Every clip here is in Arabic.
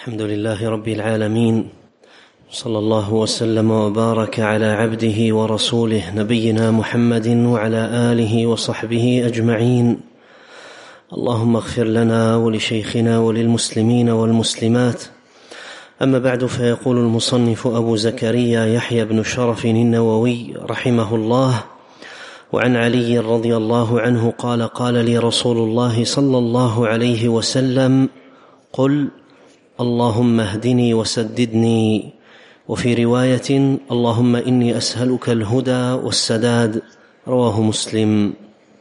الحمد لله رب العالمين، صلى الله وسلم وبارك على عبده ورسوله نبينا محمد وعلى آله وصحبه أجمعين. اللهم اغفر لنا ولشيخنا وللمسلمين والمسلمات. أما بعد، فيقول المصنف أبو زكريا يحيى بن شرف النووي رحمه الله: وعن علي رضي الله عنه قال: قال لي رسول الله صلى الله عليه وسلم: قل اللهم اهدني وسددني. وفي رواية: اللهم إني أسألك الهدى والسداد. رواه مسلم.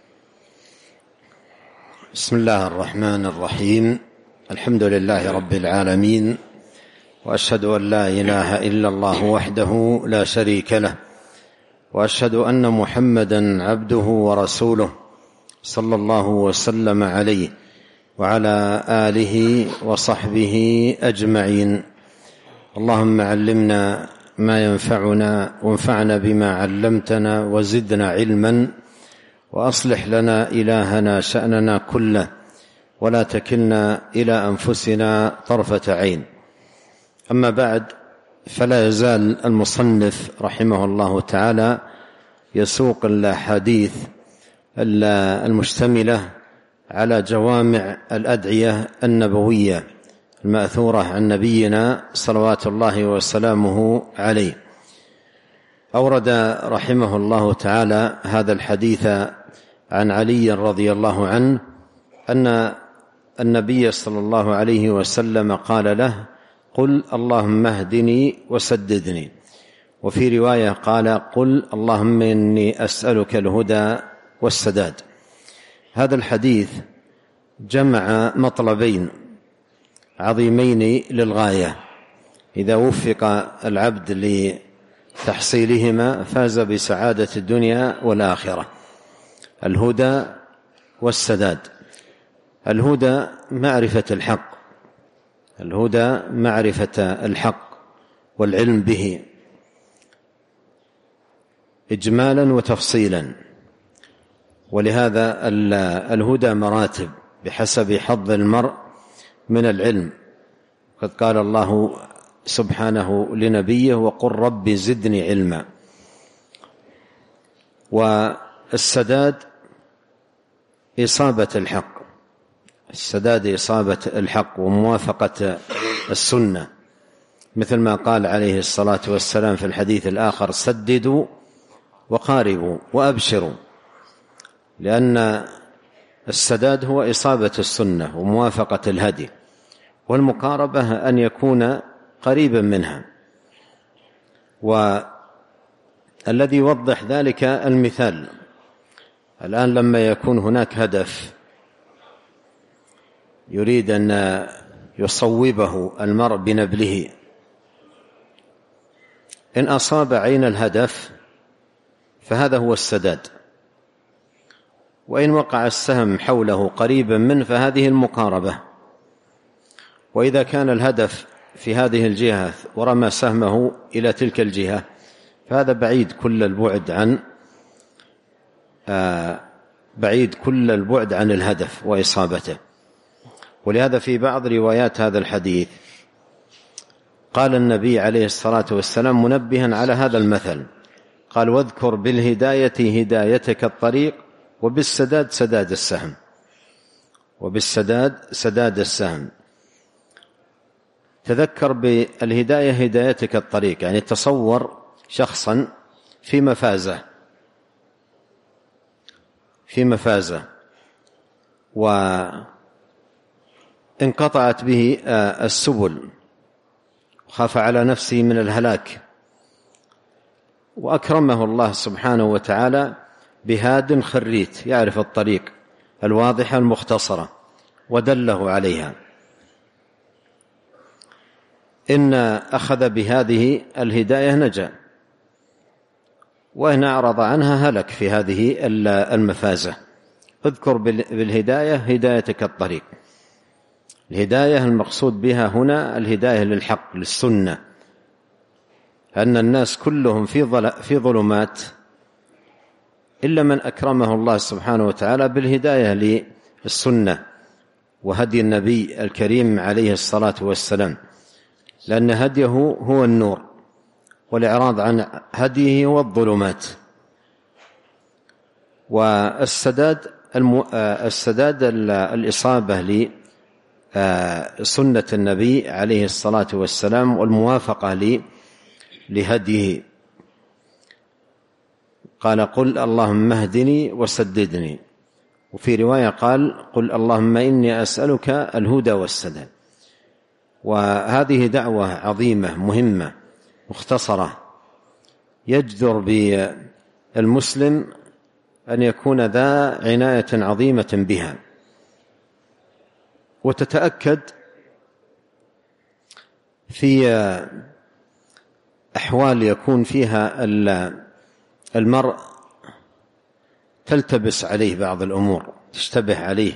بسم الله الرحمن الرحيم. الحمد لله رب العالمين، وأشهد أن لا إله إلا الله وحده لا شريك له، وأشهد أن محمدا عبده ورسوله صلى الله وسلم عليه وعلى آله وصحبه أجمعين. اللهم علمنا ما ينفعنا، وانفعنا بما علمتنا، وزدنا علما، وأصلح لنا إلهنا شأننا كله، ولا تكلنا إلى أنفسنا طرفة عين. أما بعد، فلا يزال المصنف رحمه الله تعالى يسوق الأحاديث المشتملة على جوامع الأدعية النبوية المأثورة عن نبينا صلوات الله وسلامه عليه. أورد رحمه الله تعالى هذا الحديث عن علي رضي الله عنه أن النبي صلى الله عليه وسلم قال له: قل اللهم اهدني وسددني. وفي رواية قال: قل اللهم إني أسألك الهدى والسداد. هذا الحديث جمع مطلبين عظيمين للغاية، إذا وفق العبد لتحصيلهما فاز بسعادة الدنيا والآخرة: الهدى والسداد. الهدى معرفة الحق، الهدى معرفة الحق والعلم به إجمالا وتفصيلا. ولهذا الهدى مراتب بحسب حظ المرء من العلم. قد قال الله سبحانه لنبيه: وقل رب زدني علما. والسداد إصابة الحق، السداد إصابة الحق وموافقة السنة، مثل ما قال عليه الصلاة والسلام في الحديث الآخر: سددوا وقاربوا وأبشروا. لأن السداد هو إصابة السنة وموافقة الهدي، والمقاربة أن يكون قريبا منها. والذي يوضح ذلك المثال: الآن لما يكون هناك هدف يريد أن يصوبه المرء بنبله، إن أصاب عين الهدف فهذا هو السداد، وإن وقع السهم حوله قريبا منه فهذه المقاربة. وإذا كان الهدف في هذه الجهة ورمى سهمه إلى تلك الجهة فهذا بعيد كل البعد عن الهدف وإصابته. ولهذا في بعض روايات هذا الحديث قال النبي عليه الصلاة والسلام منبها على هذا المثل، قال: واذكر بالهداية هدايتك الطريق، وبالسداد سداد السهم. وبالسداد سداد السهم. تذكر بالهداية هدايتك الطريق، يعني تصور شخصا في مفازة وانقطعت به السبل، خاف على نفسه من الهلاك، وأكرمه الله سبحانه وتعالى بهاد خريت يعرف الطريق الواضحة المختصرة ودله عليها. إن أخذ بهذه الهداية نجا، وإن أعرض عنها هلك في هذه المفازة. اذكر بالهداية هدايتك الطريق. الهداية المقصود بها هنا الهداية للحق، للسنة، أن الناس كلهم في ظلمات إلا من أكرمه الله سبحانه وتعالى بالهداية للسنة وهدي النبي الكريم عليه الصلاة والسلام. لأن هديه هو النور، والإعراض عن هديه هو الظلمات. والسداد الإصابة لسنة النبي عليه الصلاة والسلام والموافقة لهديه. قال قل اللهم اهدني وسددني، وفي رواية قال قل اللهم إني أسألك الهدى والسداد. وهذه دعوة عظيمة مهمة مختصرة، يجدر بالمسلم أن يكون ذا عناية عظيمة بها، وتتأكد في أحوال يكون فيها المرء تلتبس عليه بعض الأمور، تشتبه عليه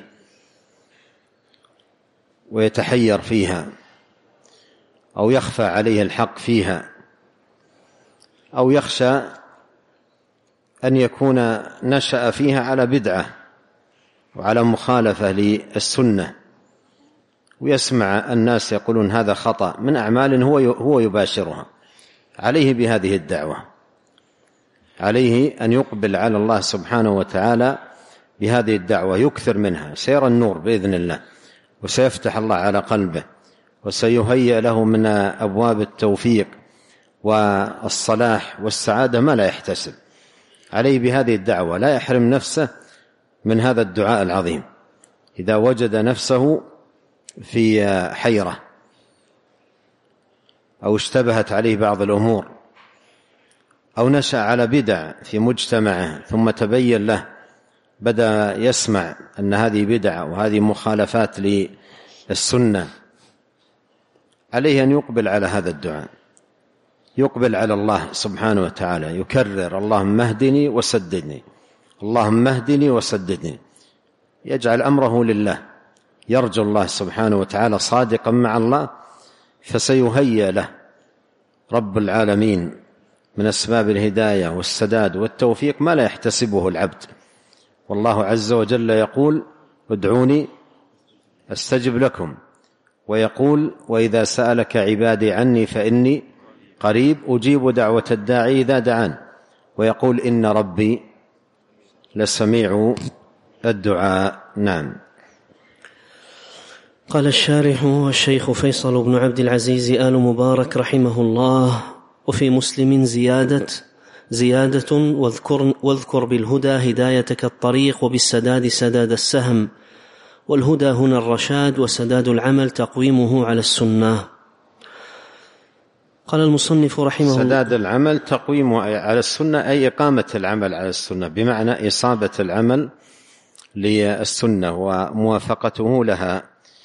ويتحير فيها، أو يخفى عليه الحق فيها، أو يخشى أن يكون نشأ فيها على بدعة وعلى مخالفة للسنة، ويسمع الناس يقولون هذا خطأ من أعمال هو يباشرها. عليه بهذه الدعوة، عليه أن يقبل على الله سبحانه وتعالى بهذه الدعوة، يكثر منها، سيرى النور بإذن الله، وسيفتح الله على قلبه، وسيهيئ له من أبواب التوفيق والصلاح والسعادة ما لا يحتسب. عليه بهذه الدعوة، لا يحرم نفسه من هذا الدعاء العظيم إذا وجد نفسه في حيرة أو اشتبهت عليه بعض الأمور، أو نشأ على بدع في مجتمعه ثم تبين له، بدأ يسمع أن هذه بدعة وهذه مخالفات للسنة. عليه أن يقبل على هذا الدعاء، يقبل على الله سبحانه وتعالى، يكرر اللهم اهدني وسددني، اللهم اهدني وسددني، يجعل أمره لله، يرجو الله سبحانه وتعالى، صادقا مع الله، فسيهيئ له رب العالمين من أسباب الهداية والسداد والتوفيق ما لا يحتسبه العبد. والله عز وجل يقول ادعوني أستجب لكم، ويقول وإذا سألك عبادي عني فإني قريب أجيب دعوة الداعي إذا دعان، ويقول إن ربي لسميع الدعاء. نعم. قال الشارح الشيخ فيصل بن عبد العزيز آل مبارك رحمه الله: وفي مسلم زيادة واذكر بالهدى هدايتك الطريق، وبالسداد سداد السهم. والهدى هنا الرشاد، وسداد العمل تقويمه على السنة. قال المصنف رحمه الله: سداد العمل تقويمه على السنة، أي إقامة العمل على السنة، بمعنى إصابة العمل للسنة وموافقته لها.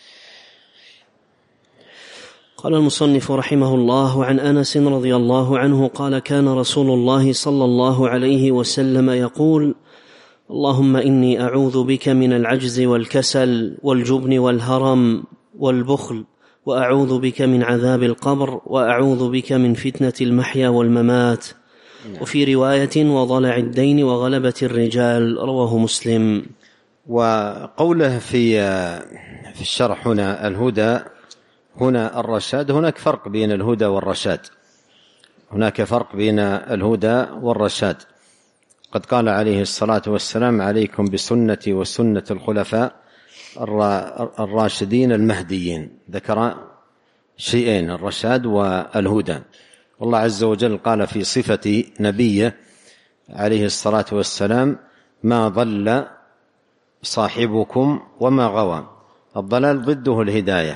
قال المصنف رحمه الله: عن أنس رضي الله عنه قال: كان رسول الله صلى الله عليه وسلم يقول: اللهم إني أعوذ بك من العجز والكسل والجبن والهرم والبخل، وأعوذ بك من عذاب القبر، وأعوذ بك من فتنة المحيا والممات. وفي رواية وضلع الدين وغلبة الرجال. رواه مسلم. وقوله في الشرح هنا الهدى هنا الرشاد، هناك فرق بين الهدى والرشاد، هناك فرق بين الهدى والرشاد. قد قال عليه الصلاة والسلام: عليكم بسنتي وسنة الخلفاء الراشدين المهديين. ذكر شيئين: الرشاد والهدى. والله عز وجل قال في صفة نبيه عليه الصلاة والسلام: ما ضل صاحبكم وما غوى. الضلال ضده الهداية،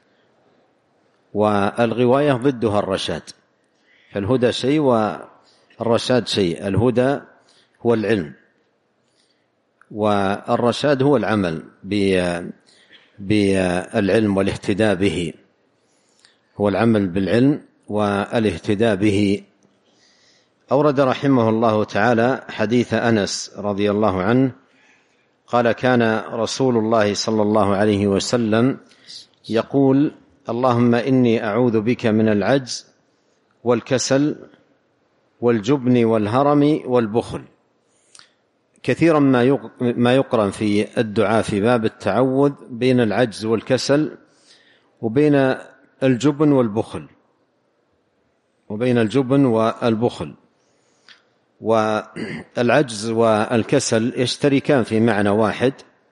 والغواية ضدها الرشاد. فالهدى شيء والرشاد شيء. الهدى هو العلم، والرشاد هو العمل بالعلم والاهتداء به، هو العمل بالعلم والاهتداء به. أورد رحمه الله تعالى حديث أنس رضي الله عنه قال: كان رسول الله صلى الله عليه وسلم يقول: اللهم إني أعوذ بك من العجز والكسل والجبن والهرم والبخل. كثيرا ما يقرن في الدعاء في باب التعوذ بين العجز والكسل وبين الجبن والبخل، وبين الجبن والبخل. والعجز والكسل يشتركان في معنى واحد،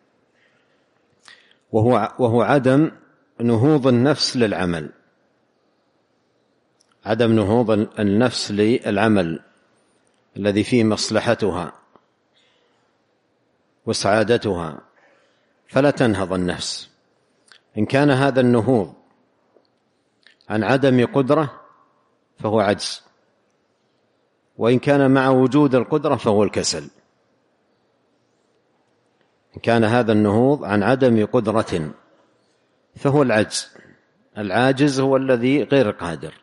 وهو عدم نهوض النفس للعمل، عدم نهوض النفس للعمل الذي فيه مصلحتها وسعادتها، فلا تنهض النفس. إن كان هذا النهوض عن عدم قدرة فهو عجز، وإن كان مع وجود القدرة فهو الكسل. إن كان هذا النهوض عن عدم قدرة فهو العجز، العاجز هو الذي غير قادر،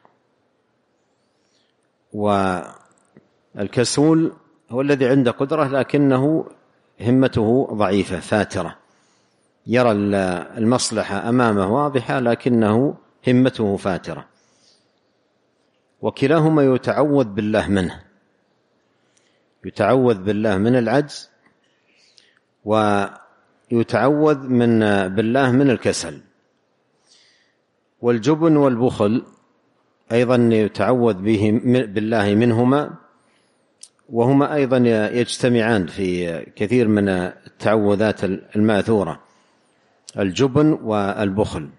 والكسول هو الذي عنده قدرة لكنه همته ضعيفة فاترة، يرى المصلحة أمامه واضحة لكنه همته فاترة. وكلاهما يتعوذ بالله منه، يتعوذ بالله من العجز، ويتعوذ بالله من الكسل. والجبن والبخل أيضا يتعوذ بالله منهما، وهما أيضا يجتمعان في كثير من التعوذات الماثورة، الجبن والبخل.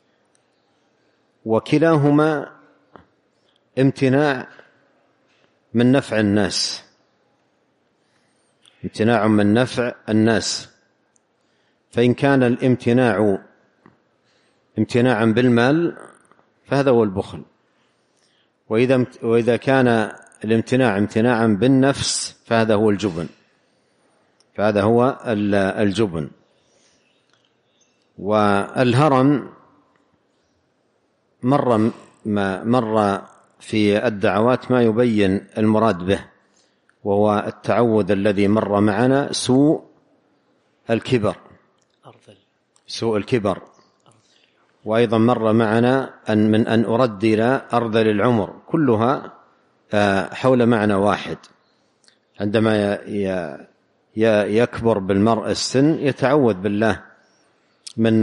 وكلاهما امتناع من نفع الناس، امتناع من نفع الناس. فإن كان الامتناع امتناعا بالمال فهذا هو البخل، وإذا كان الامتناع امتناعا بالنفس فهذا هو الجبن، فهذا هو الجبن. والهرم مر في الدعوات ما يبين المراد به، وهو التعوذ الذي مر معنا سوء الكبر، سوء الكبر. وأيضا مر معنا من أن أردل أرذل العمر، كلها حول معنى واحد. عندما يكبر بالمرء السن يتعوذ بالله من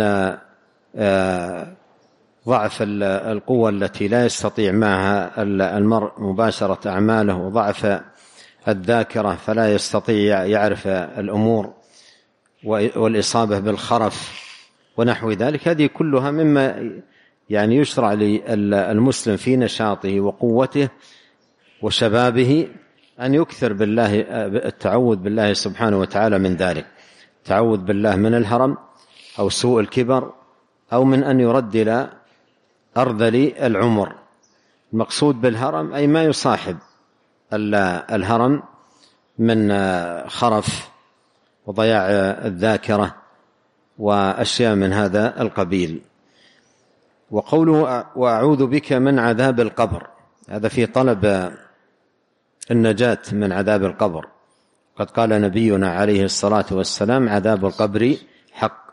ضعف القوة التي لا يستطيع معها المرء مباشرة أعماله، وضعف الذاكرة فلا يستطيع يعرف الأمور، والإصابة بالخرف ونحو ذلك. هذه كلها مما يشرع للمسلم في نشاطه وقوته وشبابه أن يكثر بالله التعوذ بالله سبحانه وتعالى من ذلك، التعوذ بالله من الهرم أو سوء الكبر، أو من أن يردل أرذل العمر. المقصود بالهرم أي ما يصاحب الهرم من خرف وضياع الذاكرة وأشياء من هذا القبيل. وقوله وأعوذ بك من عذاب القبر، هذا في طلب النجاة من عذاب القبر. قد قال نبينا عليه الصلاة والسلام عذاب القبر حق،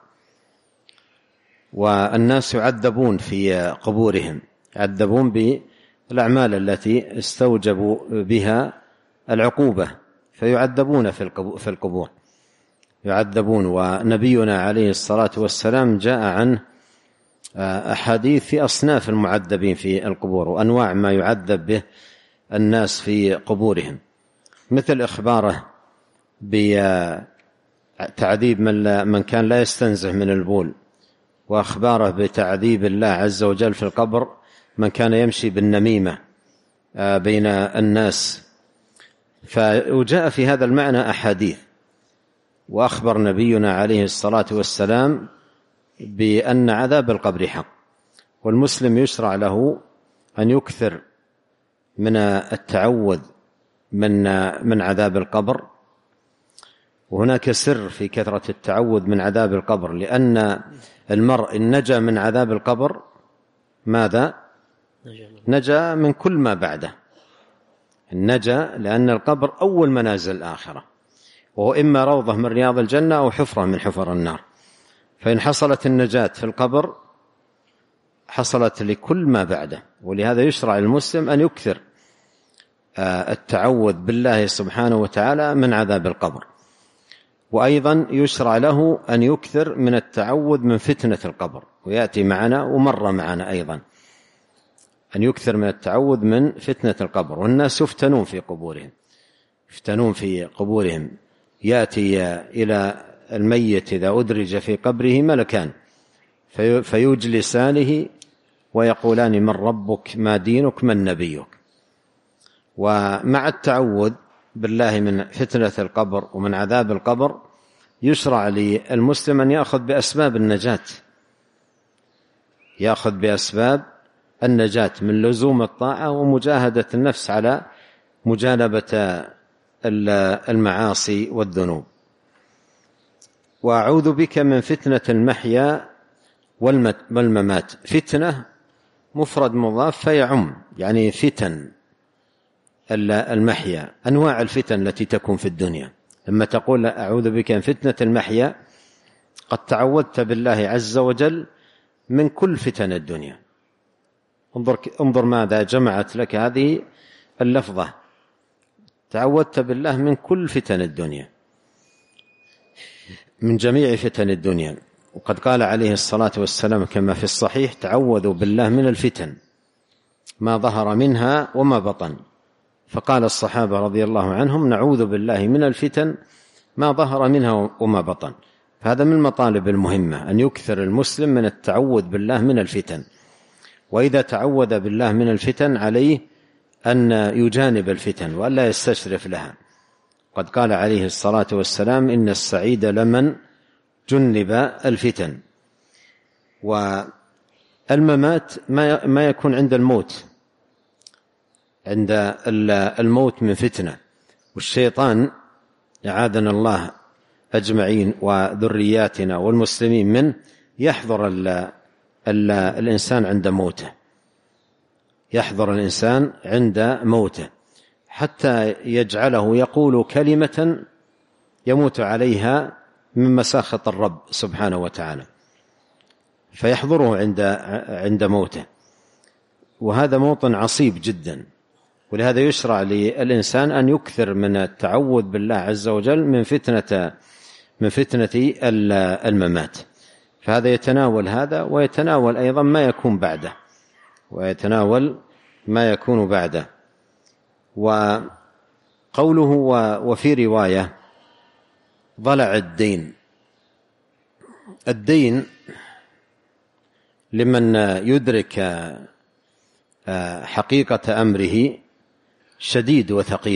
والناس يعذبون في قبورهم، يعذبون بالأعمال التي استوجبوا بها العقوبة، فيعذبون في القبور، يعذبون. ونبينا عليه الصلاة والسلام جاء عنه أحاديث في أصناف المعذبين في القبور وأنواع ما يعذب به الناس في قبورهم، مثل إخباره بتعذيب من كان لا يستنزه من البول، وأخباره بتعذيب الله عز وجل في القبر من كان يمشي بالنميمة بين الناس. فجاء في هذا المعنى أحاديث، وأخبر نبينا عليه الصلاة والسلام بأن عذاب القبر حق. والمسلم يشرع له أن يكثر من التعوذ من عذاب القبر. وهناك سر في كثرة التعوذ من عذاب القبر، لأن المرء إن نجا من عذاب القبر ماذا؟ نجا من كل ما بعده، النجا، لأن القبر أول منازل الآخرة، وهو إما روضة من رياض الجنة أو حفرة من حفر النار. فإن حصلت النجاة في القبر حصلت لكل ما بعده. ولهذا يشرع المسلم أن يكثر التعوذ بالله سبحانه وتعالى من عذاب القبر. وأيضا يشرع له أن يكثر من التعوذ من فتنة القبر، ويأتي معنا ومر معنا أيضا أن يكثر من التعوذ من فتنة القبر. والناس يفتنون في قبورهم، يأتي إلى الميت إذا أدرج في قبره ملكان فيجلسانه ويقولان: من ربك، ما دينك، من نبيك. ومع التعوذ بالله من فتنة القبر ومن عذاب القبر يشرع للمسلم أن يأخذ بأسباب النجاة من لزوم الطاعة ومجاهدة النفس على مجانبة المعاصي والذنوب. وأعوذ بك من فتنة المحيا والممات. فتنة مفرد مضاف فيعم، يعني فتن المحيا، أنواع الفتن التي تكون في الدنيا. لما تقول أعوذ بك من فتنة المحيا قد تعوذت بالله عز وجل من كل فتن الدنيا. انظر ماذا جمعت لك هذه اللفظة: تعوذت بالله من كل فتن الدنيا، من جميع فتن الدنيا. وقد قال عليه الصلاة والسلام كما في الصحيح: تعوذوا بالله من الفتن ما ظهر منها وما بطن. فقال الصحابة رضي الله عنهم: نعوذ بالله من الفتن ما ظهر منها وما بطن. فهذا من المطالب المهمة أن يكثر المسلم من التعوذ بالله من الفتن. وإذا تعوذ بالله من الفتن عليه أن يجانب الفتن وألا يستشرف لها. قد قال عليه الصلاة والسلام: إن السعيد لمن جنب الفتن. والممات ما يكون عند الموت، عند الموت من فتنة. والشيطان أعاذنا الله أجمعين وذرياتنا والمسلمين منه يحضر الإنسان عند موته، يحضر الإنسان عند موته حتى يجعله يقول كلمة يموت عليها من مساخط الرب سبحانه وتعالى، فيحضره عند موته. وهذا موطن عصيب جدا. ولهذا يشرع للإنسان أن يكثر من التعوذ بالله عز وجل من فتنة الممات. فهذا يتناول هذا ويتناول أيضا ما يكون بعده. وقوله وفي رواية ضلع الدين لمن يدرك حقيقة أمره شديد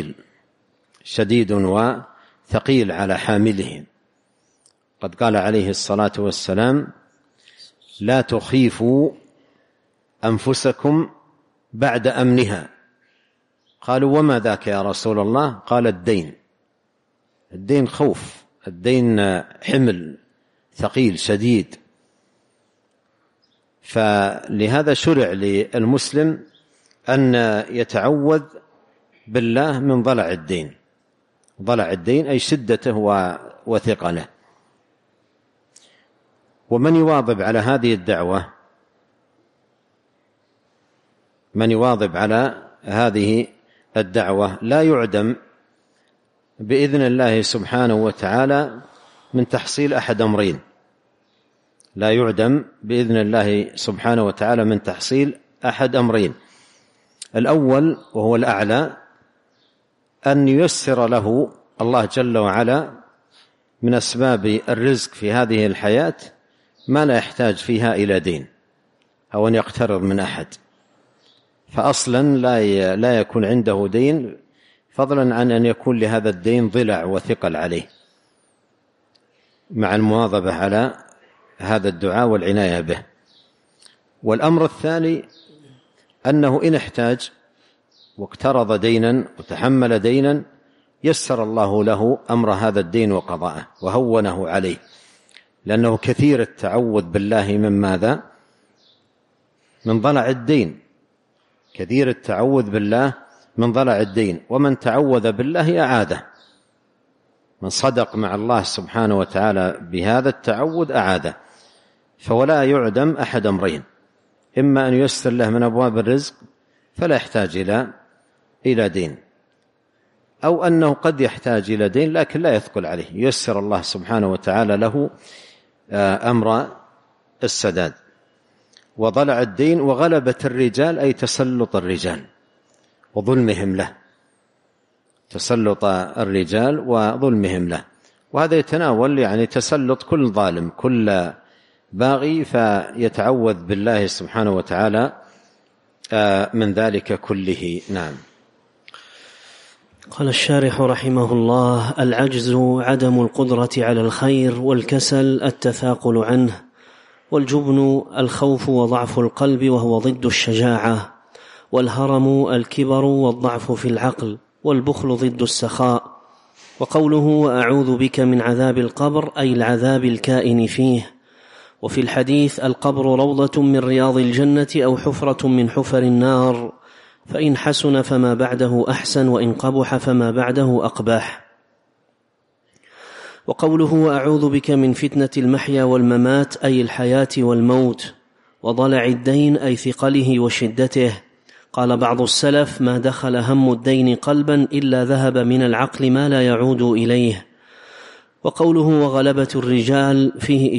وثقيل على حامله. قد قال عليه الصلاة والسلام: لا تخيفوا أنفسكم بعد أمنها. قالوا: وما ذاك يا رسول الله؟ قال: الدين خوف، الدين حمل ثقيل شديد. فلهذا شرع للمسلم أن يتعوذ بالله من ضلع الدين أي شدته وثقله. ومن يواظب على هذه الدعوة، لا يعدم بإذن الله سبحانه وتعالى من تحصيل أحد أمرين. الأول وهو الأعلى: أن ييسر له الله جل وعلا من أسباب الرزق في هذه الحياة ما لا يحتاج فيها إلى دين أو أن يقترض من أحد. فأصلا لا يكون عنده دين، فضلا عن أن يكون لهذا الدين ضلع وثقل عليه، مع المواظبة على هذا الدعاء والعناية به. والأمر الثاني أنه إن احتاج واقترض دينا وتحمل دينا يسر الله له أمر هذا الدين وقضاءه وهونه عليه، لأنه كثير التعوذ بالله من ماذا؟ من ضلع الدين. كثير التعوذ بالله من ضلع الدين. ومن تعوذ بالله أعاده، من صدق مع الله سبحانه وتعالى بهذا التعوذ أعاده. فولا يعدم أحد أمرين: إما أن ييسر له من أبواب الرزق فلا يحتاج إلى دين، أو أنه قد يحتاج إلى دين لكن لا يثقل عليه، ييسر الله سبحانه وتعالى له أمر السداد. وضلع الدين وغلبة الرجال أي تسلط الرجال وظلمهم له، تسلط الرجال وظلمهم له. وهذا يتناول يعني تسلط كل ظالم كل باغي، فيتعوذ بالله سبحانه وتعالى من ذلك كله. نعم. قال الشارح رحمه الله: العجز عدم القدرة على الخير، والكسل التثاقل عنه، والجبن الخوف وضعف القلب وهو ضد الشجاعة، والهرم الكبر والضعف في العقل، والبخل ضد السخاء. وقوله وأعوذ بك من عذاب القبر أي العذاب الكائن فيه. وفي الحديث القبر روضة من رياض الجنة أو حفرة من حفر النار، فإن حسن فما بعده أحسن، وإن قبح فما بعده أقبح. وقوله وأعوذ بك من فتنة المحيا والممات أي الحياة والموت، وضلع الدين أي ثقله وشدته. قال بعض السلف: ما دخل هم الدين قلبا إلا ذهب من العقل ما لا يعود إليه. وقوله وغلبة الرجال فيه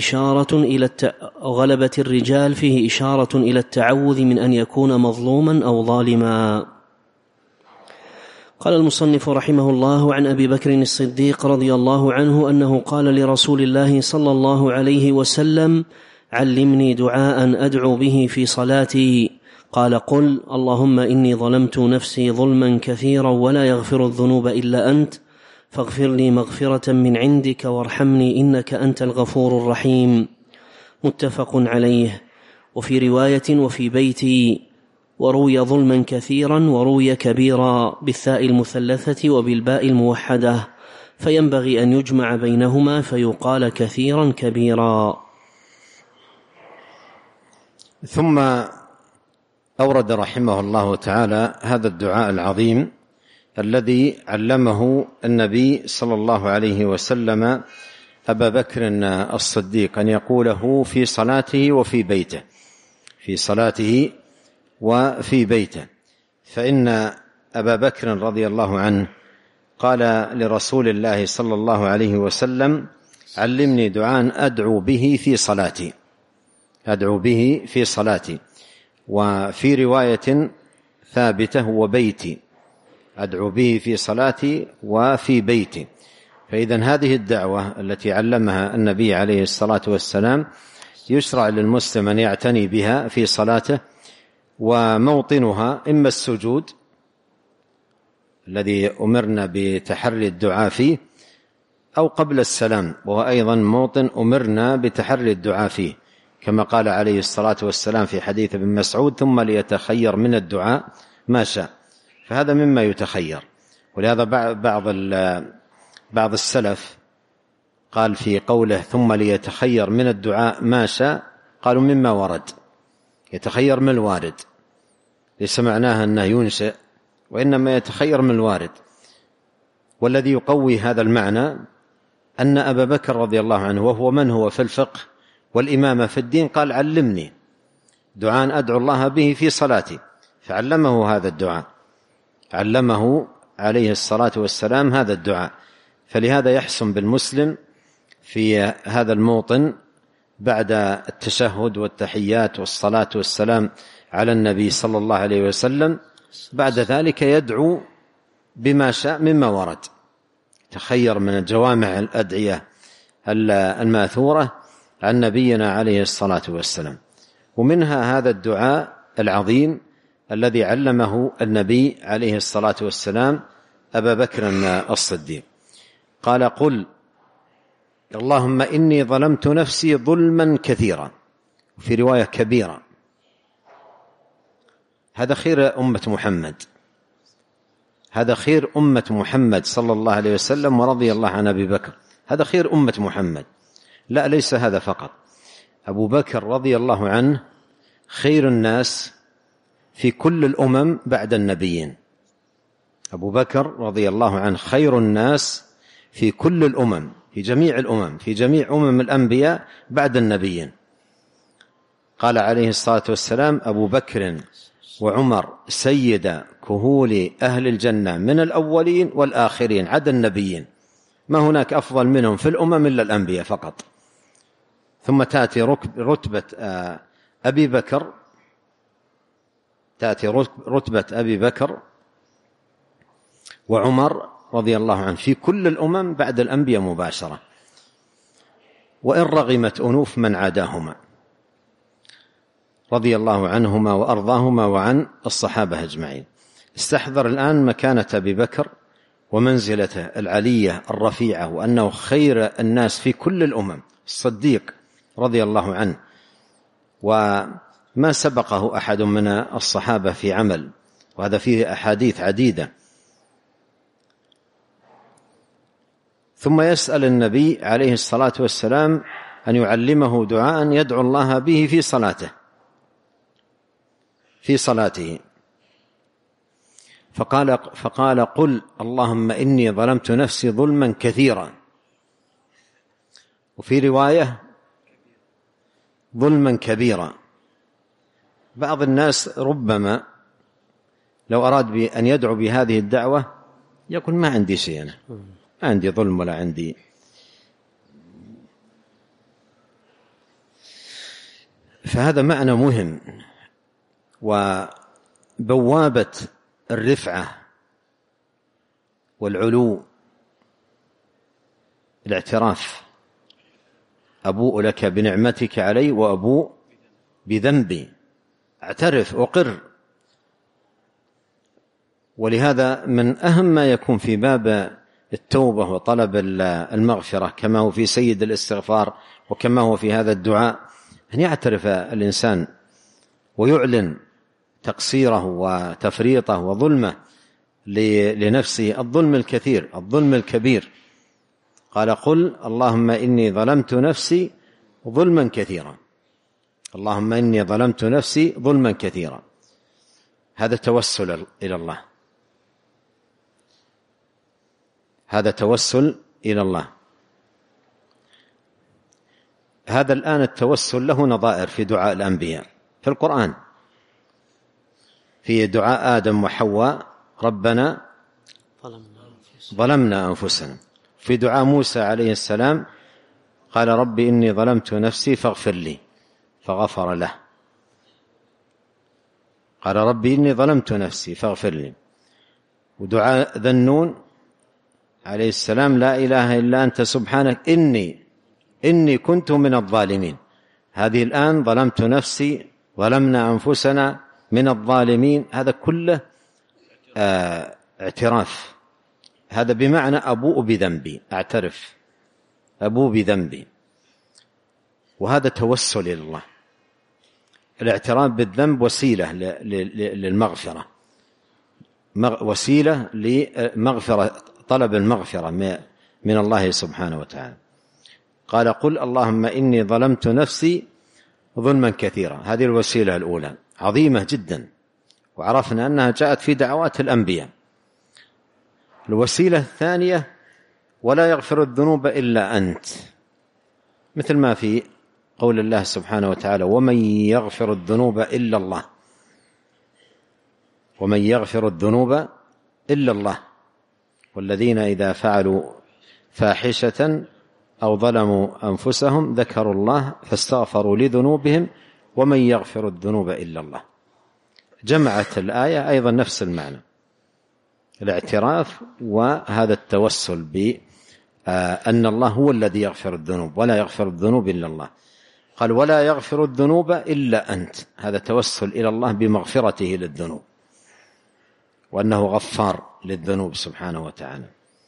إشارة إلى التعوذ من أن يكون مظلوما أو ظالما. قال المصنف رحمه الله: عن أبي بكر الصديق رضي الله عنه أنه قال لرسول الله صلى الله عليه وسلم: علمني دعاء أدعو به في صلاتي. قال: قل اللهم إني ظلمت نفسي ظلما كثيرا ولا يغفر الذنوب إلا أنت، فاغفر لي مغفرة من عندك وارحمني إنك أنت الغفور الرحيم. متفق عليه. وفي رواية وفي بيتي، وروي ظلما كثيرا وروي كبيرا بالثاء المثلثة وبالباء الموحدة، فينبغي أن يجمع بينهما فيقال كثيرا كبيرا. ثم أورد رحمه الله تعالى هذا الدعاء العظيم الذي علمه النبي صلى الله عليه وسلم أبا بكر الصديق أن يقوله في صلاته وفي بيته، في صلاته وفي بيته. فإن أبا بكر رضي الله عنه قال لرسول الله صلى الله عليه وسلم: علمني دعاء أدعو به في صلاتي، أدعو به في صلاتي. وفي رواية ثابتة: وبيتي، أدعو به في صلاتي وفي بيتي. فإذن هذه الدعوة التي علمها النبي عليه الصلاة والسلام يشرع للمسلم أن يعتني بها في صلاته، وموطنها إما السجود الذي أمرنا بتحري الدعاء فيه، أو قبل السلام، وهو أيضا موطن أمرنا بتحري الدعاء فيه، كما قال عليه الصلاة والسلام في حديث ابن مسعود: ثم ليتخير من الدعاء ما شاء. فهذا مما يتخير. ولهذا بعض السلف قال في قوله ثم ليتخير من الدعاء ما شاء، قالوا مما ورد، يتخير من الوارد، ليس معناها أنه ينشئ، وإنما يتخير من الوارد. والذي يقوي هذا المعنى أن أبا بكر رضي الله عنه، وهو من هو في الفقه والإمامة في الدين، قال: علمني دعاء أدعو الله به في صلاتي، فعلمه هذا الدعاء، علمه عليه الصلاة والسلام هذا الدعاء. فلهذا يحسن بالمسلم في هذا الموطن بعد التشهد والتحيات والصلاة والسلام على النبي صلى الله عليه وسلم، بعد ذلك يدعو بما شاء مما ورد، تخير من الجوامع الأدعية الماثورة عن نبينا عليه الصلاة والسلام. ومنها هذا الدعاء العظيم الذي علمه النبي عليه الصلاة والسلام أبا بكر الصديق. قال: قل اللهم إني ظلمت نفسي ظلما كثيرا، وفي رواية كبيرا. هذا خير أمة محمد، هذا خير أمة محمد صلى الله عليه وسلم، ورضي الله عن أبي بكر، هذا خير أمة محمد. لا، ليس هذا فقط، أبو بكر رضي الله عنه خير الناس في كل الأمم بعد النبيين. أبو بكر رضي الله عنه خير الناس في كل الأمم، في جميع الأمم، في جميع أمم الأنبياء بعد النبيين. قال عليه الصلاة والسلام: أبو بكر وعمر سيد كهول أهل الجنة من الأولين والآخرين عدا النبيين، ما هناك أفضل منهم في الأمم إلا الأنبياء فقط. ثم تأتي رتبة أبي بكر، تأتي رتبة أبي بكر وعمر رضي الله عنه في كل الأمم بعد الأنبياء مباشرة، وإن رغمت أنوف من عاداهما رضي الله عنهما وأرضاهما وعن الصحابة أجمعين. استحضر الآن مكانة أبي بكر ومنزلته العلية الرفيعة، وأنه خير الناس في كل الأمم، الصديق رضي الله عنه، وما سبقه أحد من الصحابة في عمل، وهذا فيه أحاديث عديدة. ثم يسأل النبي عليه الصلاة والسلام أن يعلمه دعاء يدعو الله به في صلاته، فقال قل اللهم إني ظلمت نفسي ظلما كثيرا، وفي رواية ظلما كبيرا. بعض الناس ربما لو أراد أن يدعو بهذه الدعوة يقول ما عندي شيء، أنا ما عندي ظلم ولا عندي. فهذا معنى مهم، وبوابة الرفعة والعلو الاعتراف، أبوء لك بنعمتك علي وأبوء بذنبي، اعترف أقر. ولهذا من أهم ما يكون في باب التوبة وطلب المغفرة كما هو في سيد الاستغفار وكما هو في هذا الدعاء أن يعترف الإنسان ويعلن تقصيره وتفريطه وظلمه لنفسه، الظلم الكثير، الظلم الكبير. قال قل اللهم إني ظلمت نفسي ظلما كثيرا، اللهم إني ظلمت نفسي ظلما كثيرا. هذا توسل إلى الله، هذا توسل إلى الله. هذا الآن التوسل له نظائر في دعاء الأنبياء في القرآن، في دعاء آدم وحواء ربنا ظلمنا أنفسنا، في دعاء موسى عليه السلام قال رب إني ظلمت نفسي فاغفر لي فغفر له، قال رب إني ظلمت نفسي فاغفر لي. ودعاء ذا النون عليه السلام لا إله إلا أنت سبحانك إني كنت من الظالمين. هذه الآن ظلمت نفسي، ظلمنا أنفسنا من الظالمين، هذا كله اعتراف، هذا بمعنى أبوء بذنبي، أعترف أبوء بذنبي، وهذا توسل إلى الله. الاعتراف بالذنب وسيلة للمغفرة، وسيلة لمغفرة، طلب المغفرة من الله سبحانه وتعالى. قال قل اللهم إني ظلمت نفسي ظلما كثيرا، هذه الوسيلة الأولى عظيمة جدا، وعرفنا أنها جاءت في دعوات الأنبياء. الوسيلة الثانية ولا يغفر الذنوب إلا أنت، مثل ما في قول الله سبحانه وتعالى ومن يغفر الذنوب إلا الله، ومن يغفر الذنوب إلا الله، والذين إذا فعلوا فاحشة أو ظلموا أنفسهم ذكروا الله فاستغفروا لذنوبهم ومن يغفر الذنوب إلا الله. جمعت الآية أيضا نفس المعنى، الاعتراف وهذا التوسل بأن الله هو الذي يغفر الذنوب، ولا يغفر الذنوب إلا الله. قال ولا يغفر الذنوب إلا أنت، هذا توسل إلى الله بمغفرته للذنوب، وأنه غفار للذنوب سبحانه وتعالى.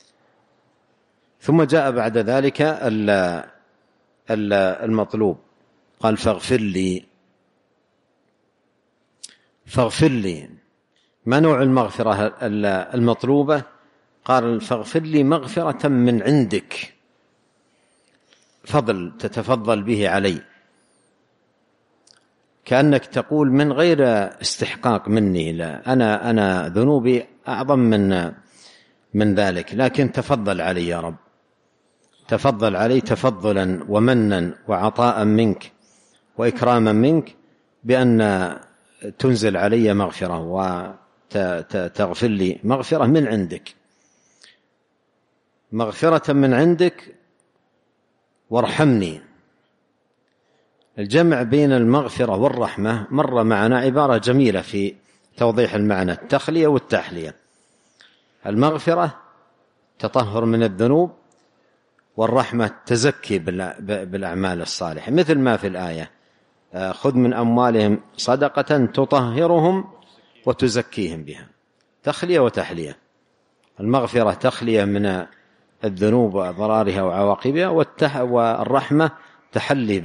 ثم جاء بعد ذلك المطلوب، قال فاغفر لي. ما نوع المغفرة المطلوبة؟ قال فاغفر لي مغفرة من عندك، فضل تتفضل به علي، كأنك تقول من غير استحقاق مني، لا أنا ذنوبي أعظم من ذلك، لكن تفضل علي يا رب، تفضل علي تفضلا ومنا وعطاء منك وإكراما منك، بأن تنزل علي مغفرة وتغفر لي مغفرة من عندك، مغفرة من عندك، وارحمني الجمع بين المغفرة والرحمة مر معنا عبارة جميلة في توضيح المعنى: التخلية والتحلية. المغفرة تطهر من الذنوب، والرحمة تزكي بالأعمال الصالحة، مثل ما في الآية: خذ من أموالهم صدقة تطهرهم وتزكيهم بها. تخلية وتحلية. المغفرة تخلية من الذنوب وأضرارها وعواقبها، والرحمة تحلي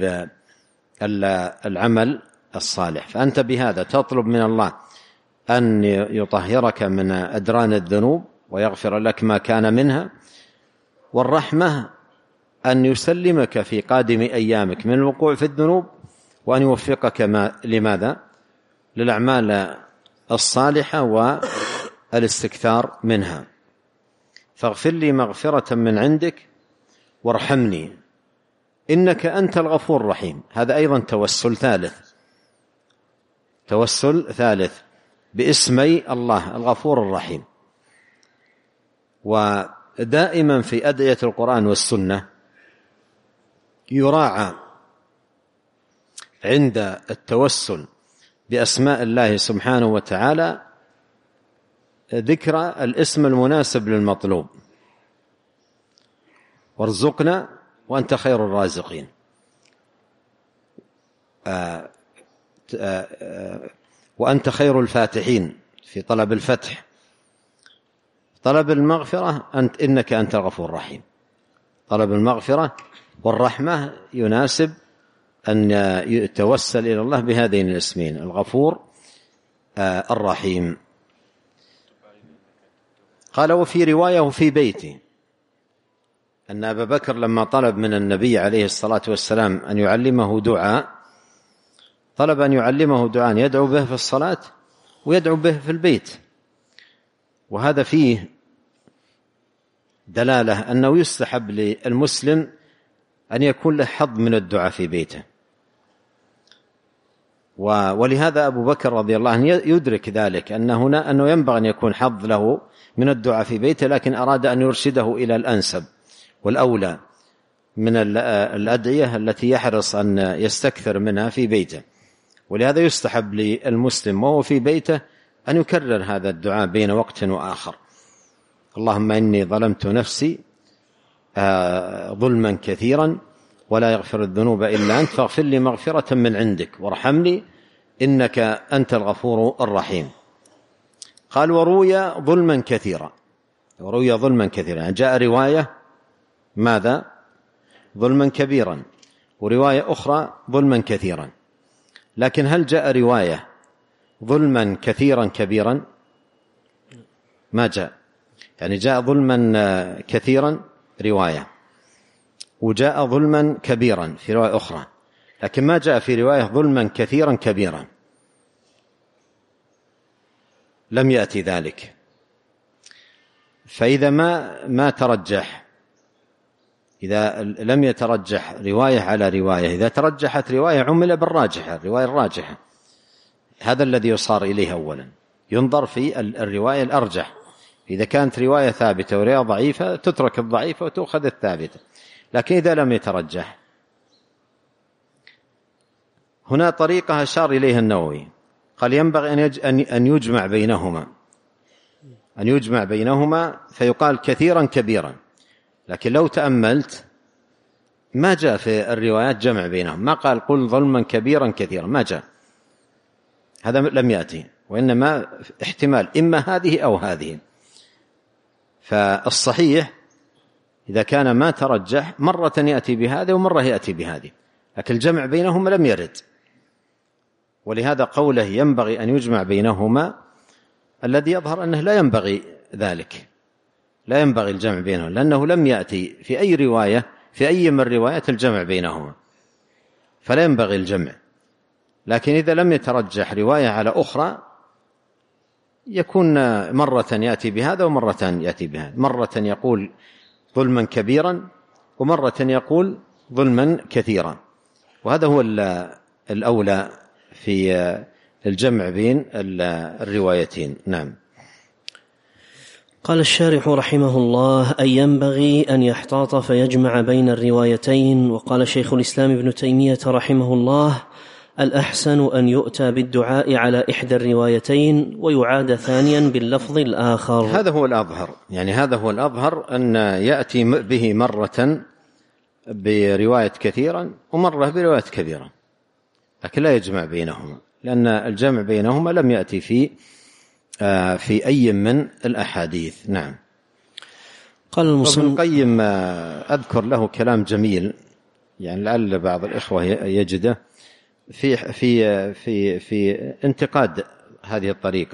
بالعمل الصالح. فأنت بهذا تطلب من الله أن يطهرك من أدران الذنوب ويغفر لك ما كان منها، والرحمة أن يسلمك في قادم أيامك من الوقوع في الذنوب، وأن يوفقك لماذا؟ للأعمال الصالحة والاستكثار منها. فاغفر لي مغفرة من عندك وارحمني إنك أنت الغفور الرحيم. هذا أيضا توسل ثالث باسمي الله الغفور الرحيم. ودائما في أدعية القرآن والسنة يراعى عند التوسل بأسماء الله سبحانه وتعالى ذكر الاسم المناسب للمطلوب: وارزقنا وأنت خير الرازقين، وأنت خير الفاتحين في طلب الفتح. طلب المغفرة إنك أنت الغفور الرحيم. طلب المغفرة والرحمة يناسب أن يتوسل إلى الله بهذين الاسمين: الغفور الرحيم. قال: وفي رواية في بيتي، أن أبا بكر لما طلب من النبي عليه الصلاة والسلام أن يعلمه دعاء، طلب أن يعلمه دعاء يدعو به في الصلاة ويدعو به في البيت. وهذا فيه دلالة أنه يستحب للمسلم أن يكون له حظ من الدعاء في بيته. ولهذا أبو بكر رضي الله عنه يدرك ذلك، أنه ينبغي أن يكون حظ له من الدعاء في بيته، لكن أراد أن يرشده إلى الأنسب والأولى من الأدعية التي يحرص أن يستكثر منها في بيته. ولهذا يستحب للمسلم وهو في بيته أن يكرر هذا الدعاء بين وقت وآخر: اللهم إني ظلمت نفسي ظلما كثيرا ولا يغفر الذنوب إلا أنت فاغفر لي مغفرة من عندك وارحمني إنك أنت الغفور الرحيم. قال: وروي ظلما كثيرا. يعني جاء رواية ماذا؟ ظلما كبيرا، ورواية أخرى ظلما كثيرا. لكن هل جاء رواية ظلما كثيرا كبيرا؟ ما جاء. يعني جاء ظلما كثيرا رواية، وجاء ظلما كبيرا في رواية أخرى، لكن ما جاء في رواية ظلما كثيرا كبيرا، لم يأتي ذلك. فإذا ما ترجح، إذا لم يترجح رواية على رواية، إذا ترجحت رواية عمل بالراجحة، الرواية الراجحة. هذا الذي يصار إليه أولا، ينظر في الرواية الأرجح. إذا كانت رواية ثابتة ورواية ضعيفة تترك الضعيفة وتأخذ الثابتة. لكن إذا لم يترجح، هنا طريقة أشار إليها النووي، قال: ينبغي أن يجمع بينهما فيقال كثيرا كبيرا. لكن لو تأملت ما جاء في الروايات جمع بينهم، ما قال قل ظلما كبيرا كثيرا، ما جاء، هذا لم يأتي، وإنما احتمال إما هذه أو هذه. فالصحيح إذا كان ما ترجح مرة يأتي بهذا ومرة يأتي بهذه، لكن الجمع بينهما لم يرد. ولهذا قوله ينبغي أن يجمع بينهما الذي يظهر أنه لا ينبغي ذلك، لا ينبغي الجمع بينهما، لأنه لم يأتي في أي رواية في أي من الروايات الجمع بينهما، فلا ينبغي الجمع. لكن إذا لم يترجح رواية على أخرى يكون مرة يأتي بهذا ومرة يأتي بهذا، مرة يقول ظلما كبيرا ومرة يقول ظلما كثيرا. وهذا هو الأولى في الجمع بين الروايتين. نعم. قال الشارح رحمه الله: أي ينبغي أن يحتاط فيجمع بين الروايتين. وقال شيخ الإسلام ابن تيمية رحمه الله: الأحسن أن يؤتى بالدعاء على إحدى الروايتين ويعاد ثانيا باللفظ الآخر. هذا هو الأظهر، يعني هذا هو الأظهر، أن يأتي به مرة برواية كثيرا ومرة برواية كبيرة، لكن لا يجمع بينهما، لأن الجمع بينهما لم يأتي في أي من الأحاديث. نعم. قال المصنف: ابن القيم أذكر له كلام جميل، يعني لعل بعض الإخوة يجده في انتقاد هذه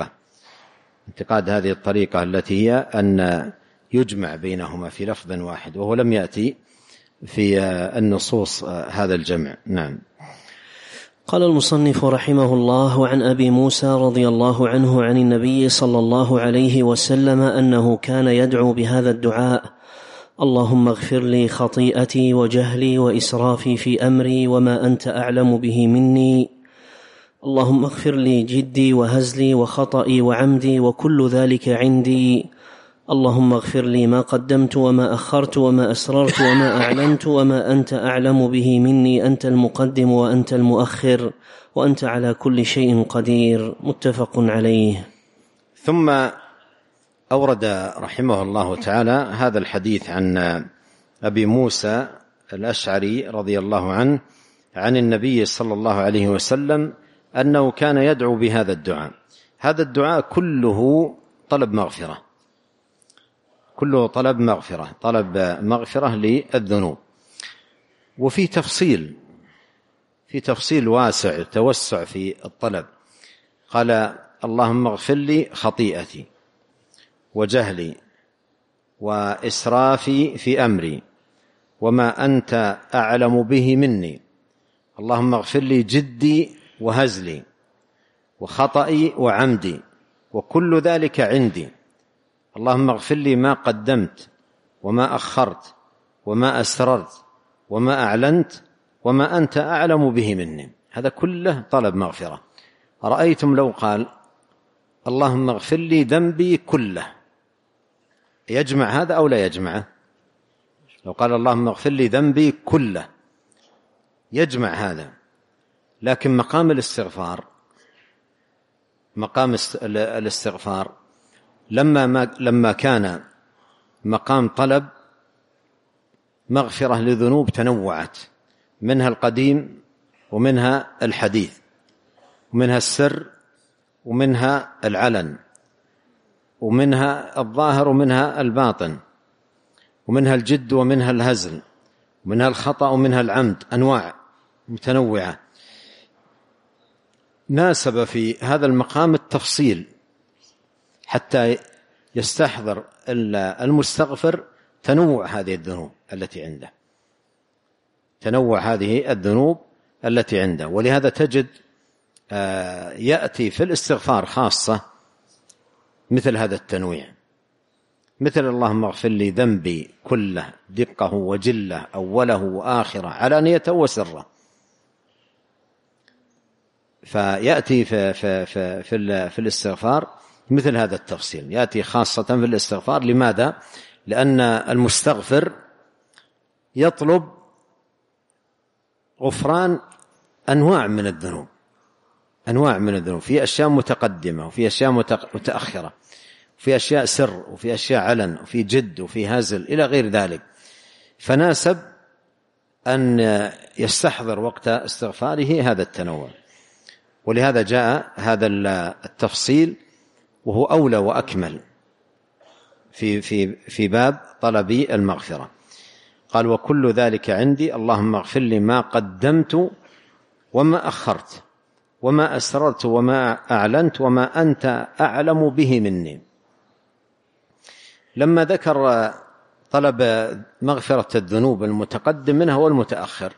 الطريقة التي هي أن يجمع بينهما في لفظ واحد، وهو لم يأتي في النصوص هذا الجمع. نعم. قال المصنف رحمه الله: وعن أبي موسى رضي الله عنه عن النبي صلى الله عليه وسلم أنه كان يدعو بهذا الدعاء: اللهم اغفر لي خطيئتي وجهلي وإسرافي في أمري وما أنت أعلم به مني، اللهم اغفر لي جدي وهزلي وخطئي وعمدي وكل ذلك عندي، اللهم اغفر لي ما قدمت وما أخرت وما أسررت وما أعلنت وما أنت أعلم به مني، أنت المقدم وأنت المؤخر وأنت على كل شيء قدير. متفق عليه. ثم أورد رحمه الله تعالى هذا الحديث عن أبي موسى الأشعري رضي الله عنه عن النبي صلى الله عليه وسلم أنه كان يدعو بهذا الدعاء. هذا الدعاء كله طلب مغفرة، كله طلب مغفرة للذنوب، وفي تفصيل واسع، توسع في الطلب. قال: اللهم اغفر لي خطيئتي وجهلي وإسرافي في أمري وما أنت أعلم به مني، اللهم اغفر لي جدي وهزلي وخطئي وعمدي وكل ذلك عندي، اللهم اغفر لي ما قدمت وما أخرت وما أسررت وما أعلنت وما أنت أعلم به مني. هذا كله طلب مغفرة. أرأيتم لو قال: اللهم اغفر لي ذنبي كله، يجمع هذا أو لا يجمعه؟ لو قال اللهم اغفر لي ذنبي كله يجمع هذا، لكن مقام الاستغفار لما كان مقام طلب مغفرة لذنوب تنوعت، منها القديم ومنها الحديث ومنها السر ومنها العلن ومنها الظاهر ومنها الباطن ومنها الجد ومنها الهزل ومنها الخطأ ومنها العمد، أنواع متنوعة. ناسب في هذا المقام التفصيل حتى يستحضر المستغفر تنوع هذه الذنوب التي عنده، ولهذا تجد يأتي في الاستغفار خاصة مثل هذا التنويع، مثل اللهم اغفر لي ذنبي كله دقه وجله أوله وآخره علانيته وسره. فيأتي في الاستغفار مثل هذا التفصيل، يأتي خاصة في الاستغفار. لماذا؟ لأن المستغفر يطلب غفران أنواع من الذنوب، في أشياء متقدمة وفي أشياء متأخرة، في أشياء سر وفي أشياء علن وفي جد وفي هزل إلى غير ذلك. فناسب أن يستحضر وقت استغفاره هذا التنوع، ولهذا جاء هذا التفصيل وهو أولى وأكمل في باب طلب المغفرة. قال: وكل ذلك عندي، اللهم اغفر لي ما قدمت وما أخرت وما أسررت وما أعلنت وما أنت أعلم به مني. لما ذكر طلب مغفرة الذنوب المتقدم منها والمتأخر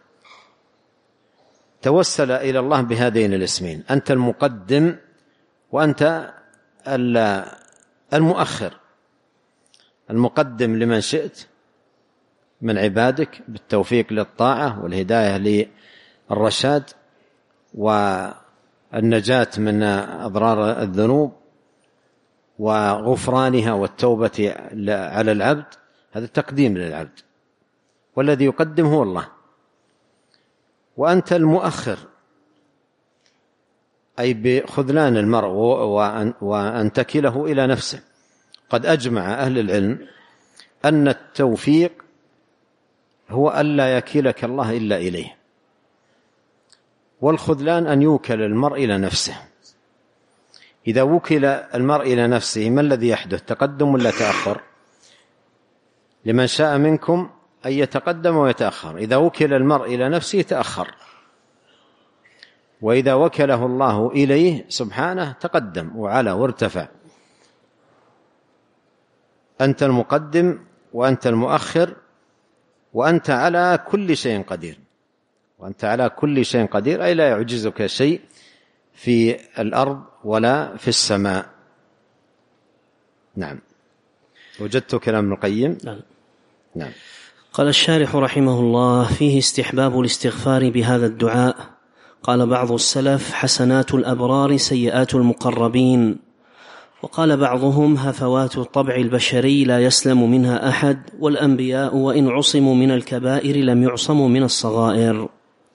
توسل إلى الله بهذين الاسمين: أنت المقدم وأنت المؤخر. المقدم لمن شئت من عبادك بالتوفيق للطاعة والهداية للرشاد والنجاة من أضرار الذنوب وغفرانها والتوبة على العبد، هذا تقديم للعبد، والذي يقدم هو الله. وأنت المؤخر، أي بخذلان المرء وأن تكله إلى نفسه. قد أجمع أهل العلم أن التوفيق هو ألا يكلك الله إلا إليه، والخذلان أن يوكل المرء إلى نفسه. إذا وكل المرء إلى نفسه ما الذي يحدث؟ تقدم ولا تأخر؟ لمن شاء منكم أن يتقدم ويتأخر. إذا وكل المرء إلى نفسه تأخر، وإذا وكله الله إليه سبحانه تقدم وعلى وارتفع. أنت المقدم وأنت المؤخر، وأنت على كل شيء قدير. وأنت على كل شيء قدير، أي لا يعجزك شيء في الأرض ولا في السماء. نعم. وجدت كلام ابن القيم. نعم. قال الشارح رحمه الله: فيه استحباب الاستغفار بهذا الدعاء. قال بعض السلف: حسنات الأبرار سيئات المقربين. وقال بعضهم: هفوات الطبع البشري لا يسلم منها أحد، والأنبياء وإن عصموا من الكبائر لم يعصموا من الصغائر.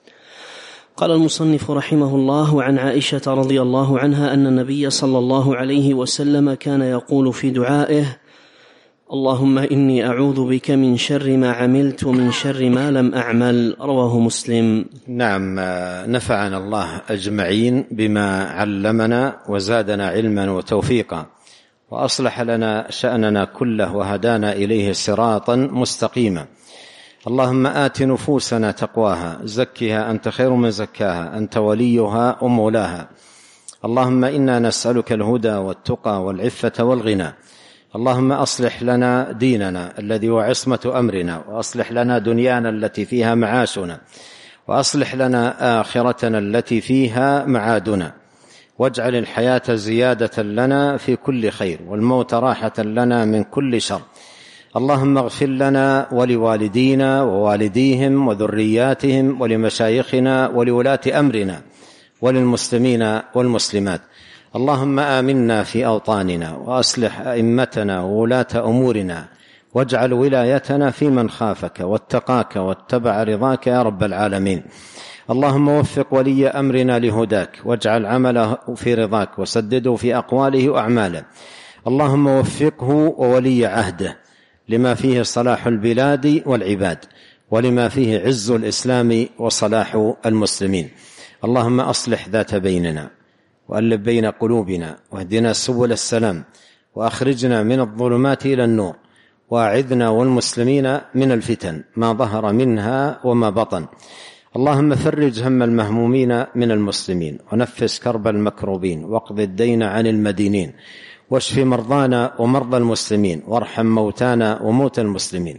قال المصنف رحمه الله: وعن عائشة رضي الله عنها أن النبي صلى الله عليه وسلم كان يقول في دعائه: اللهم إني أعوذ بك من شر ما عملت من شر ما لم أعمل. رواه مسلم. نعم. نفعنا الله أجمعين بما علمنا وزادنا علما وتوفيقا، وأصلح لنا شأننا كله وهدانا إليه صراطا مستقيما. اللهم آت نفوسنا تقواها، زكها أنت خير من زكاها، أنت وليها ومولاها. اللهم إنا نسألك الهدى والتقى والعفة والغنى. اللهم أصلح لنا ديننا الذي هو عصمة أمرنا، وأصلح لنا دنيانا التي فيها معاشنا، وأصلح لنا آخرتنا التي فيها معادنا، واجعل الحياة زيادة لنا في كل خير، والموت راحة لنا من كل شر. اللهم اغفر لنا ولوالدينا ووالديهم وذرياتهم ولمشايخنا ولولاة أمرنا وللمسلمين والمسلمات. اللهم آمنا في أوطاننا، وأصلح أئمتنا وولاة أمورنا، واجعل ولايتنا في من خافك واتقاك واتبع رضاك يا رب العالمين. اللهم وفق ولي أمرنا لهداك، واجعل عمله في رضاك، وسدده في أقواله وأعماله. اللهم وفقه وولي عهده لما فيه صلاح البلاد والعباد، ولما فيه عز الإسلام وصلاح المسلمين. اللهم أصلح ذات بيننا، وألف بين قلوبنا، واهدنا سبل السلام، وأخرجنا من الظلمات إلى النور، وأعذنا والمسلمين من الفتن ما ظهر منها وما بطن. اللهم فرج هم المهمومين من المسلمين، ونفس كرب المكروبين، واقض الدين عن المدينين، واشف مرضانا ومرضى المسلمين، وارحم موتانا وموتى المسلمين.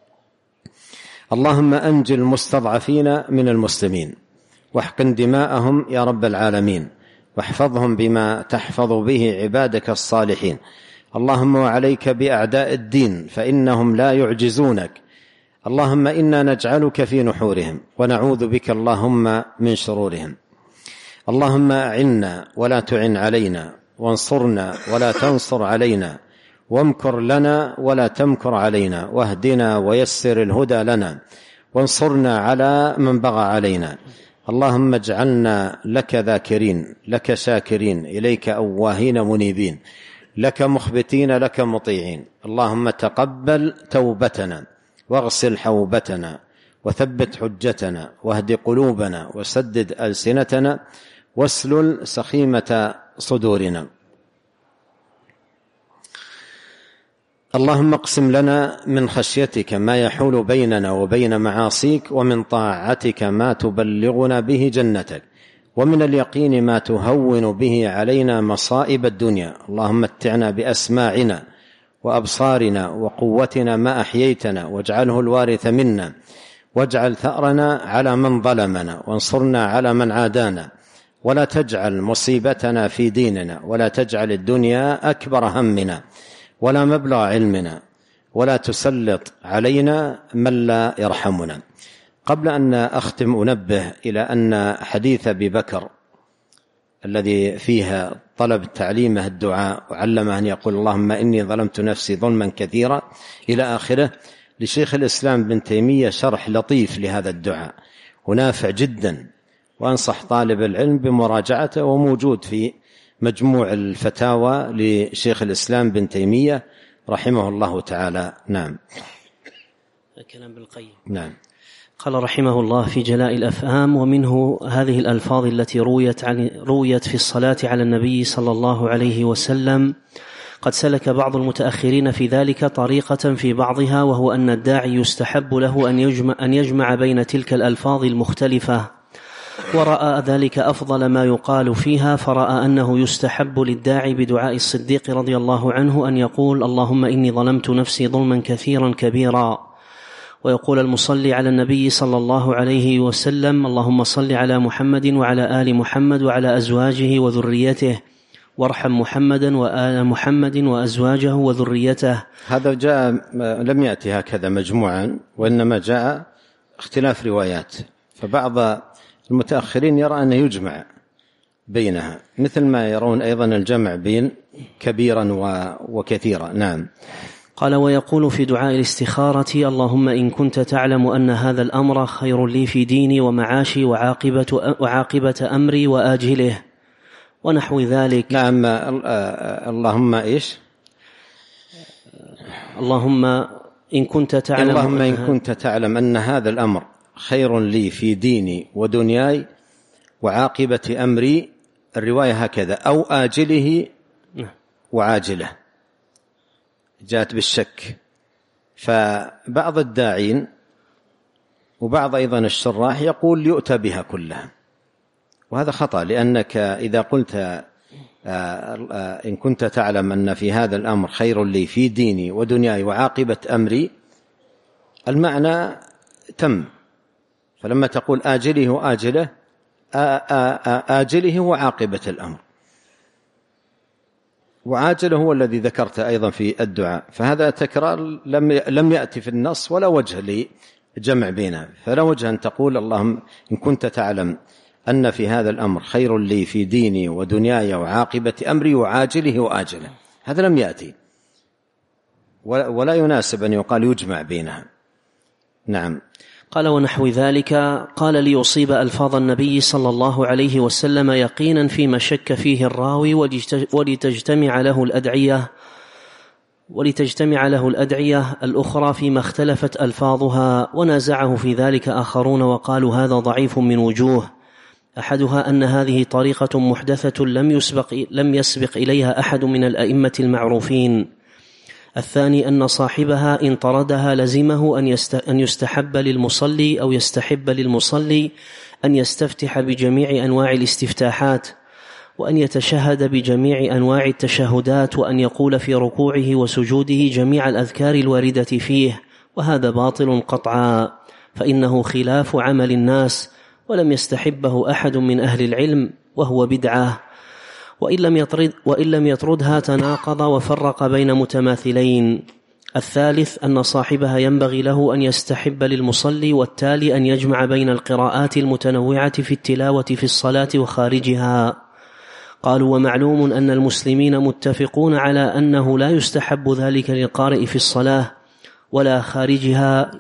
اللهم أنجِ المستضعفين من المسلمين، واحقن دماءهم يا رب العالمين، واحفظهم بما تحفظ به عبادك الصالحين. اللهم وعليك بأعداء الدين فإنهم لا يعجزونك. اللهم إنا نجعلك في نحورهم، ونعوذ بك اللهم من شرورهم. اللهم أعنا ولا تعن علينا، وانصرنا ولا تنصر علينا، وامكر لنا ولا تمكر علينا، واهدنا ويسر الهدى لنا، وانصرنا على من بغى علينا. اللهم اجعلنا لك ذاكرين، لك شاكرين، إليك أواهين منيبين، لك مخبتين، لك مطيعين. اللهم تقبل توبتنا، واغسل حوبتنا، وثبت حجتنا، واهد قلوبنا، وسدد ألسنتنا، واسلل سخيمة صدورنا. اللهم اقسم لنا من خشيتك ما يحول بيننا وبين معاصيك، ومن طاعتك ما تبلغنا به جنتك، ومن اليقين ما تهون به علينا مصائب الدنيا. اللهم متعنا بأسماعنا وأبصارنا وقوتنا ما أحييتنا، واجعله الوارث منا، واجعل ثأرنا على من ظلمنا، وانصرنا على من عادانا، ولا تجعل مصيبتنا في ديننا، ولا تجعل الدنيا أكبر همنا ولا مبلغ علمنا، ولا تسلط علينا من لا يرحمنا. قبل أن أختم أنبه إلى أن حديث أبي بكر الذي فيها طلب تعليمه الدعاء وعلمه أن يقول اللهم إني ظلمت نفسي ظلما كثيرا إلى آخره. لشيخ الإسلام ابن تيمية شرح لطيف لهذا الدعاء ونافع جدا، وأنصح طالب العلم بمراجعته، وموجود في مجموع الفتاوى لشيخ الإسلام ابن تيمية رحمه الله تعالى. نعم. كلام بالقيم. نعم. قال رحمه الله في جلاء الأفهام: ومنه هذه الألفاظ التي رويت في الصلاة على النبي صلى الله عليه وسلم. قد سلك بعض المتأخرين في ذلك طريقة في بعضها، وهو أن الداعي يستحب له أن يجمع بين تلك الألفاظ المختلفة، ورأى ذلك أفضل ما يقال فيها، فرأى أنه يستحب للداعي بدعاء الصديق رضي الله عنه أن يقول اللهم إني ظلمت نفسي ظلما كثيرا كبيرا، ويقول المصلي على النبي صلى الله عليه وسلم اللهم صل على محمد وعلى آل محمد وعلى أزواجه وذريته، وارحم محمدا وآل محمد وأزواجه وذريته. هذا جاء لم يأتي هكذا مجموعا، وإنما جاء اختلاف روايات، فبعض المتأخرين يرى أنه يجمع بينها، مثل ما يرون أيضا الجمع بين كبيرا وكثيرا. نعم. قال: ويقول في دعاء الاستخارة اللهم إن كنت تعلم أن هذا الأمر خير لي في ديني ومعاشي وعاقبة أمري وآجله، ونحو ذلك. نعم. اللهم إيش؟ اللهم إن كنت تعلم أن هذا الأمر خير لي في ديني ودنياي وعاقبة أمري، الرواية هكذا، أو آجله وعاجله، جاءت بالشك. فبعض الداعين وبعض أيضا الشراح يقول يؤتى بها كلها، وهذا خطأ، لأنك إذا قلت إن كنت تعلم أن في هذا الأمر خير لي في ديني ودنياي وعاقبة أمري، المعنى تم. فلما تقول آجله وآجله، آجله وعاقبة الأمر، وعاجله هو الذي ذكرت أيضا في الدعاء، فهذا تكرار لم يأتي في النص ولا وجه لجمع بينها. فلا وجه أن تقول اللهم إن كنت تعلم أن في هذا الأمر خير لي في ديني ودنياي وعاقبة أمري وعاجله وآجله، هذا لم يأتي، ولا يناسب أن يقال يجمع بينها. نعم. قال: ونحو ذلك. قال: ليصيب ألفاظ النبي صلى الله عليه وسلم يقينا فيما شك فيه الراوي، ولتجتمع له الأدعية الأخرى فيما اختلفت ألفاظها. ونازعه في ذلك آخرون وقالوا هذا ضعيف من وجوه: أحدها أن هذه طريقة محدثة لم يسبق إليها أحد من الأئمة المعروفين. الثاني أن صاحبها إن طردها لزمه أن يستحب للمصلي أو يستحب للمصلي أن يستفتح بجميع أنواع الاستفتاحات، وأن يتشهد بجميع أنواع التشهدات، وأن يقول في ركوعه وسجوده جميع الأذكار الواردة فيه، وهذا باطل قطعا، فإنه خلاف عمل الناس، ولم يستحبه أحد من أهل العلم، وهو بدعة، وإن لم يطردها تناقض وفرق بين متماثلين. الثالث أن صاحبها ينبغي له أن يستحب للمصلي والتالي أن يجمع بين القراءات المتنوعة في التلاوة في الصلاة وخارجها. قالوا: ومعلوم أن المسلمين متفقون على أنه لا يستحب ذلك للقارئ في الصلاة ولا خارجها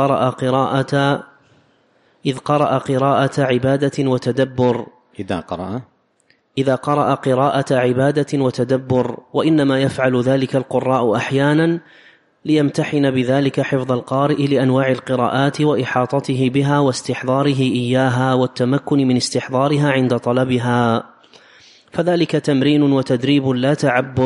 إذ قرأ قراءة عبادة وتدبر، إذا قرأ قراءة عبادة وتدبر، وإنما يفعل ذلك القراء أحيانا ليمتحن بذلك حفظ القارئ لأنواع القراءات وإحاطته بها واستحضاره إياها والتمكن من استحضارها عند طلبها، فذلك تمرين وتدريب لا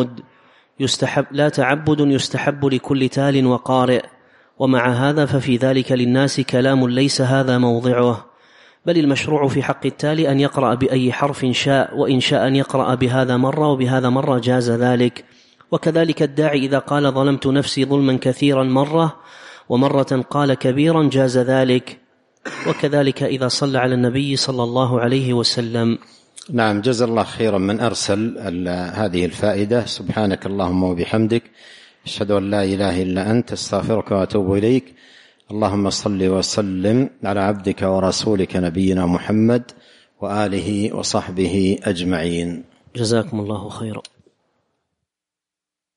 تعبد يستحب لكل تال وقارئ. ومع هذا ففي ذلك للناس كلام ليس هذا موضعه، بل المشروع في حق التالي أن يقرأ بأي حرف شاء، وإن شاء أن يقرأ بهذا مرة وبهذا مرة جاز ذلك. وكذلك الداعي إذا قال ظلمت نفسي ظلما كثيرا مرة، ومرة قال كبيرا جاز ذلك، وكذلك إذا صلى على النبي صلى الله عليه وسلم. نعم. جزا الله خيرا من أرسل هذه الفائدة. سبحانك اللهم وبحمدك، أشهد أن لا إله إلا أنت، استغفرك وأتوب إليك. اللهم صل وسلم على عبدك ورسولك نبينا محمد وآله وصحبه أجمعين. جزاكم الله خيرا.